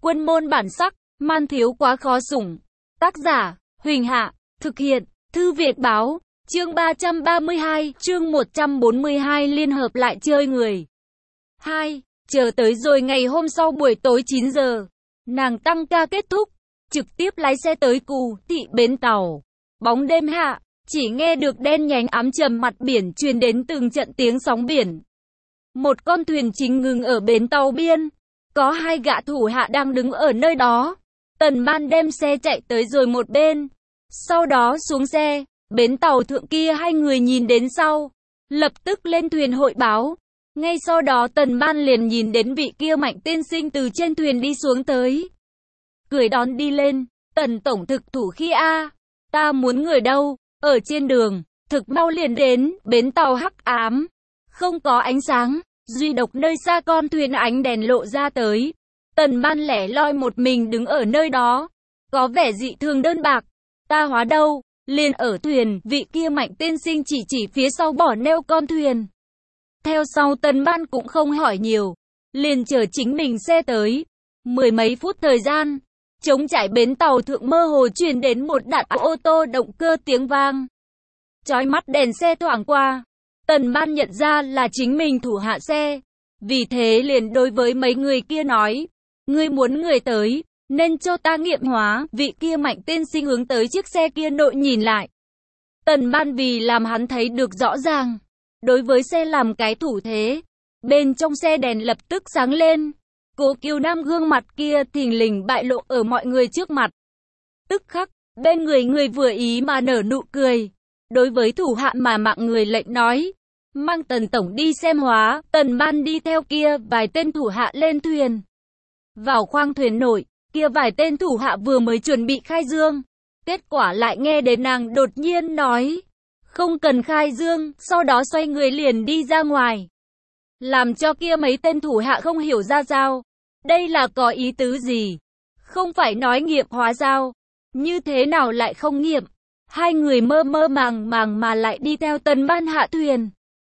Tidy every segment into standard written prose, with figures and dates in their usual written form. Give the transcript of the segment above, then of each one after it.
Quân môn bản sắc, man thiếu quá khó sủng. Tác giả, Huỳnh Hạ, thực hiện, Thư Việt Báo, chương 332, chương 142 liên hợp lại chơi người. 2. Chờ tới rồi ngày hôm sau buổi tối 9 giờ, nàng tăng ca kết thúc, trực tiếp lái xe tới Cù Thị bến tàu. Bóng đêm hạ, chỉ nghe được đen nhánh ám trầm mặt biển truyền đến từng trận tiếng sóng biển. Một con thuyền chính ngừng ở bến tàu biên, có hai gã thủ hạ đang đứng ở nơi đó. Tần Ban đem xe chạy tới rồi một bên, sau đó xuống xe. Bến tàu thượng kia hai người nhìn đến sau, lập tức lên thuyền hội báo. Ngay sau đó Tần Ban liền nhìn đến vị kia Mạnh tiên sinh từ trên thuyền đi xuống tới. Cười đón đi lên, Tần tổng thực thủ khi a, ta muốn người đâu, ở trên đường, thực mau liền đến, bến tàu hắc ám, không có ánh sáng, duy độc nơi xa con thuyền ánh đèn lộ ra tới. Tần Ban lẻ loi một mình đứng ở nơi đó, có vẻ dị thường đơn bạc. Ta hóa đâu? Liền ở thuyền, vị kia Mạnh tiên sinh chỉ phía sau bỏ neo con thuyền. Theo sau Tần Ban cũng không hỏi nhiều, liền chờ chính mình xe tới. Mười mấy phút thời gian, trống trải bến tàu thượng mơ hồ truyền đến một đạn ô tô động cơ tiếng vang. Chói mắt đèn xe thoảng qua, Tần Ban nhận ra là chính mình thủ hạ xe. Vì thế liền đối với mấy người kia nói, ngươi muốn người tới, nên cho ta nghiệm hóa. Vị kia Mạnh tiên sinh hướng tới chiếc xe kia nội nhìn lại. Tần Ban vì làm hắn thấy được rõ ràng, đối với xe làm cái thủ thế. Bên trong xe đèn lập tức sáng lên. Cố Kiều Nam gương mặt kia thình lình bại lộ ở mọi người trước mặt. Tức khắc, bên người vừa ý mà nở nụ cười. Đối với thủ hạ mà mạng người lệnh nói, mang Tần tổng đi xem hóa. Tần Ban đi theo kia vài tên thủ hạ lên thuyền. Vào khoang thuyền nội, kia vài tên thủ hạ vừa mới chuẩn bị khai dương. Kết quả lại nghe đến nàng đột nhiên nói, không cần khai dương, sau đó xoay người liền đi ra ngoài. Làm cho kia mấy tên thủ hạ không hiểu ra sao. Đây là có ý tứ gì? Không phải nói nghiệm hóa sao? Như thế nào lại không nghiệm? Hai người mơ màng mà lại đi theo Tần Ban hạ thuyền.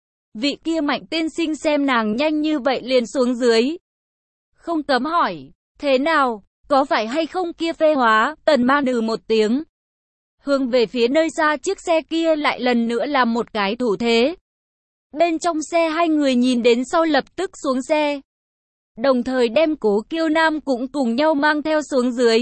Vị kia Mạnh tiên sinh xem nàng nhanh như vậy liền xuống dưới. Không cấm hỏi, thế nào, có phải hay không kia phê hóa? Tần Ban một tiếng. Hướng về phía nơi xa chiếc xe kia lại lần nữa làm một cái thủ thế. Bên trong xe hai người nhìn đến sau lập tức xuống xe. Đồng thời đem Cố Kiêu Nam cũng cùng nhau mang theo xuống dưới.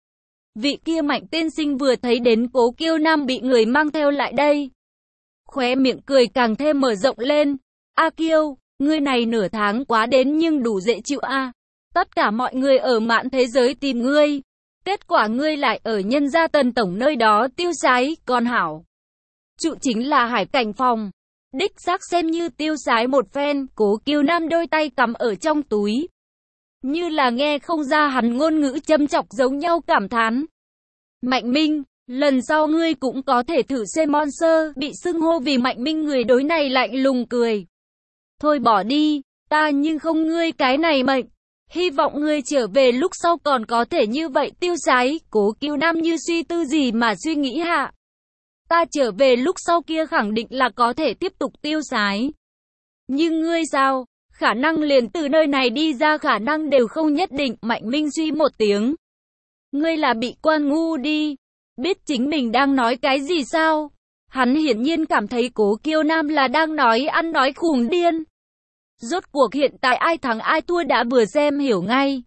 Vị kia Mạnh tiên sinh vừa thấy đến Cố Kiêu Nam bị người mang theo lại đây, khóe miệng cười càng thêm mở rộng lên. A Kiêu, ngươi này nửa tháng quá đến nhưng đủ dễ chịu a. Tất cả mọi người ở mạn thế giới tìm ngươi. Kết quả ngươi lại ở nhân gia Tần tổng nơi đó tiêu sái, còn hảo. Trụ chính là Hải Cảnh phòng. Đích xác xem như tiêu sái một phen. Cố Kiều Nam đôi tay cắm ở trong túi, như là nghe không ra hắn ngôn ngữ châm chọc giống nhau cảm thán. Mạnh Minh, lần sau ngươi cũng có thể thử xem Monster. Bị xưng hô vì Mạnh Minh người đối này lạnh lùng cười. Thôi bỏ đi, ta nhưng không ngươi cái này mệnh. Hy vọng ngươi trở về lúc sau còn có thể như vậy tiêu sái. Cố Kiều Nam như suy tư gì mà suy nghĩ hạ. Ta trở về lúc sau kia khẳng định là có thể tiếp tục tiêu sái. Nhưng ngươi sao? Khả năng liền từ nơi này đi ra khả năng đều không nhất định. Mạnh Minh suy một tiếng. Ngươi là bị quan ngu đi. Biết chính mình đang nói cái gì sao? Hắn hiển nhiên cảm thấy Cố Kiêu Nam là đang nói ăn nói khùng điên. Rốt cuộc hiện tại ai thắng ai thua đã vừa xem hiểu ngay.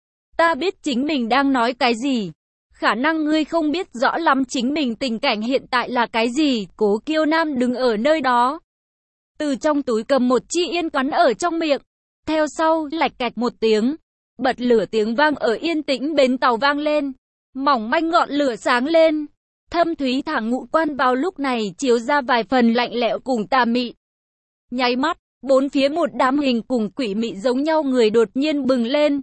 Ta biết chính mình đang nói cái gì. Khả năng ngươi không biết rõ lắm chính mình tình cảnh hiện tại là cái gì. Cố Kiêu Nam đứng ở nơi đó, từ trong túi cầm một chi yên cắn ở trong miệng. Theo sau, lạch cạch một tiếng, bật lửa tiếng vang ở yên tĩnh bến tàu vang lên. Mỏng manh ngọn lửa sáng lên. Thâm thúy thẳng ngũ quan vào lúc này chiếu ra vài phần lạnh lẽo cùng tà mị. Nháy mắt, bốn phía một đám hình cùng quỷ mị giống nhau người đột nhiên bừng lên,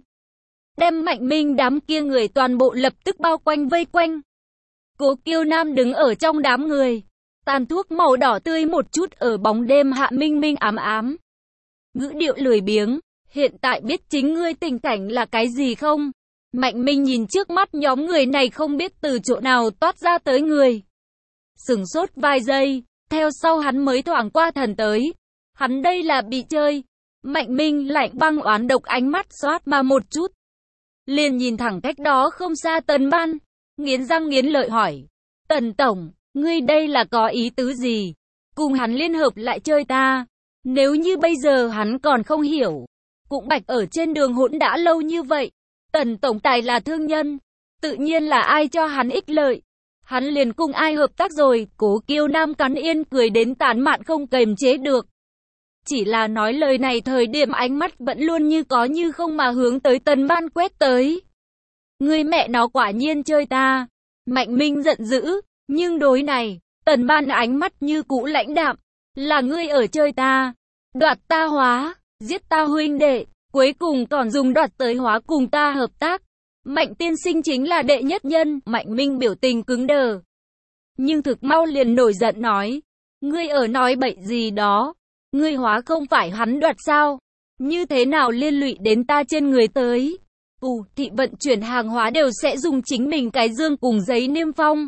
đem Mạnh Minh đám kia người toàn bộ lập tức bao quanh vây quanh. Cố Kiêu Nam đứng ở trong đám người, tàn thuốc màu đỏ tươi một chút ở bóng đêm hạ minh minh ám ám. Ngữ điệu lười biếng, hiện tại biết chính ngươi tình cảnh là cái gì không? Mạnh Minh nhìn trước mắt nhóm người này không biết từ chỗ nào toát ra tới người. Sửng sốt vài giây, theo sau hắn mới thoảng qua thần tới. Hắn đây là bị chơi. Mạnh Minh lạnh băng oán độc ánh mắt xoát mà một chút. liền nhìn thẳng cách đó không xa Tần Ban, nghiến răng nghiến lợi hỏi. Tần Tổng, ngươi đây là có ý tứ gì? Cùng hắn liên hợp lại chơi ta. Nếu như bây giờ hắn còn không hiểu. Cũng bạch ở trên đường hỗn đã lâu như vậy. Tần Tổng Tài là thương nhân. Tự nhiên là ai cho hắn ích lợi. Hắn liền cùng ai hợp tác rồi. Cố Kiêu Nam cắn yên cười đến tán mạn không kềm chế được. Chỉ là nói lời này thời điểm ánh mắt vẫn luôn như có như không mà hướng tới Tần Ban quét tới. Ngươi mẹ nó quả nhiên chơi ta. Mạnh Minh giận dữ. Nhưng đối này, Tần Ban ánh mắt như cũ lãnh đạm. Là ngươi ở chơi ta. Đoạt ta hóa. Giết ta huynh đệ. Cuối cùng còn dùng đoạt tới hóa cùng ta hợp tác. Mạnh tiên sinh chính là đệ nhất nhân. Mạnh Minh biểu tình cứng đờ. Nhưng thực mau liền nổi giận nói. Ngươi ở nói bậy gì đó. Ngươi hóa không phải hắn đoạt sao? Như thế nào liên lụy đến ta trên người tới? Thị vận chuyển hàng hóa đều sẽ dùng chính mình cái dương cùng giấy niêm phong.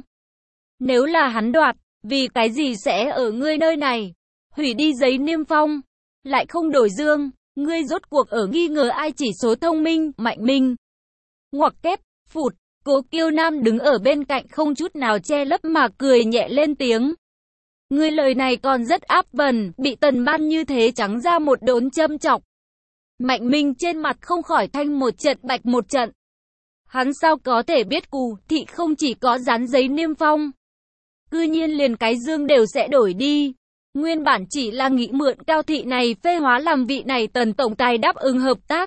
Nếu là hắn đoạt, vì cái gì sẽ ở ngươi nơi này? Hủy đi giấy niêm phong, lại không đổi dương. Ngươi rốt cuộc ở nghi ngờ ai chỉ số thông minh? Mạnh Minh. Ngoặc kép, phụt. Cố Kiêu Nam đứng ở bên cạnh không chút nào che lấp mà cười nhẹ lên tiếng. Ngươi lời này còn rất áp vần, bị Tần Ban như thế trắng ra một đốn châm chọc. Mạnh Minh trên mặt không khỏi thanh một trận bạch một trận. Hắn sao có thể biết Cù Thị không chỉ có dán giấy niêm phong. Cư nhiên liền cái dương đều sẽ đổi đi. Nguyên bản chỉ là nghĩ mượn Cao Thị này phê hóa làm vị này Tần Tổng Tài đáp ứng hợp tác.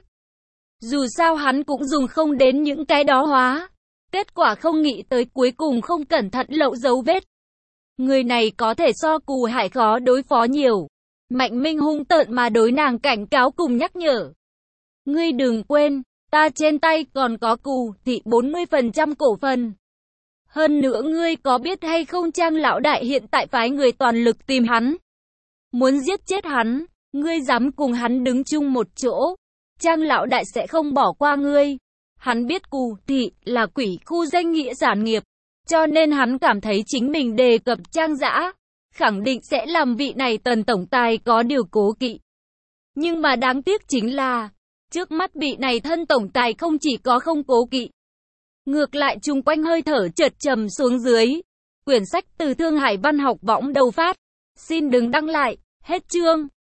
Dù sao hắn cũng dùng không đến những cái đó hóa. Kết quả không nghĩ tới cuối cùng không cẩn thận lậu dấu vết. Người này có thể so Cù Hải khó đối phó nhiều. Mạnh Minh hung tợn mà đối nàng cảnh cáo cùng nhắc nhở. Ngươi đừng quên, ta trên tay còn có Cù Thị 40% cổ phần. Hơn nữa ngươi có biết hay không Trang lão đại hiện tại phái người toàn lực tìm hắn. Muốn giết chết hắn, ngươi dám cùng hắn đứng chung một chỗ. Trang lão đại sẽ không bỏ qua ngươi. Hắn biết Cù Thị là quỷ khu danh nghĩa sản nghiệp. Cho nên hắn cảm thấy chính mình đề cập Trang Dã, khẳng định sẽ làm vị này Tần Tổng Tài có điều cố kỵ. Nhưng mà đáng tiếc chính là, trước mắt vị này thân Tổng Tài không chỉ có không cố kỵ. Ngược lại chung quanh hơi thở chợt trầm xuống dưới. Quyển sách từ Thương Hải Văn học võng đầu phát. Xin đừng đăng lại, hết chương.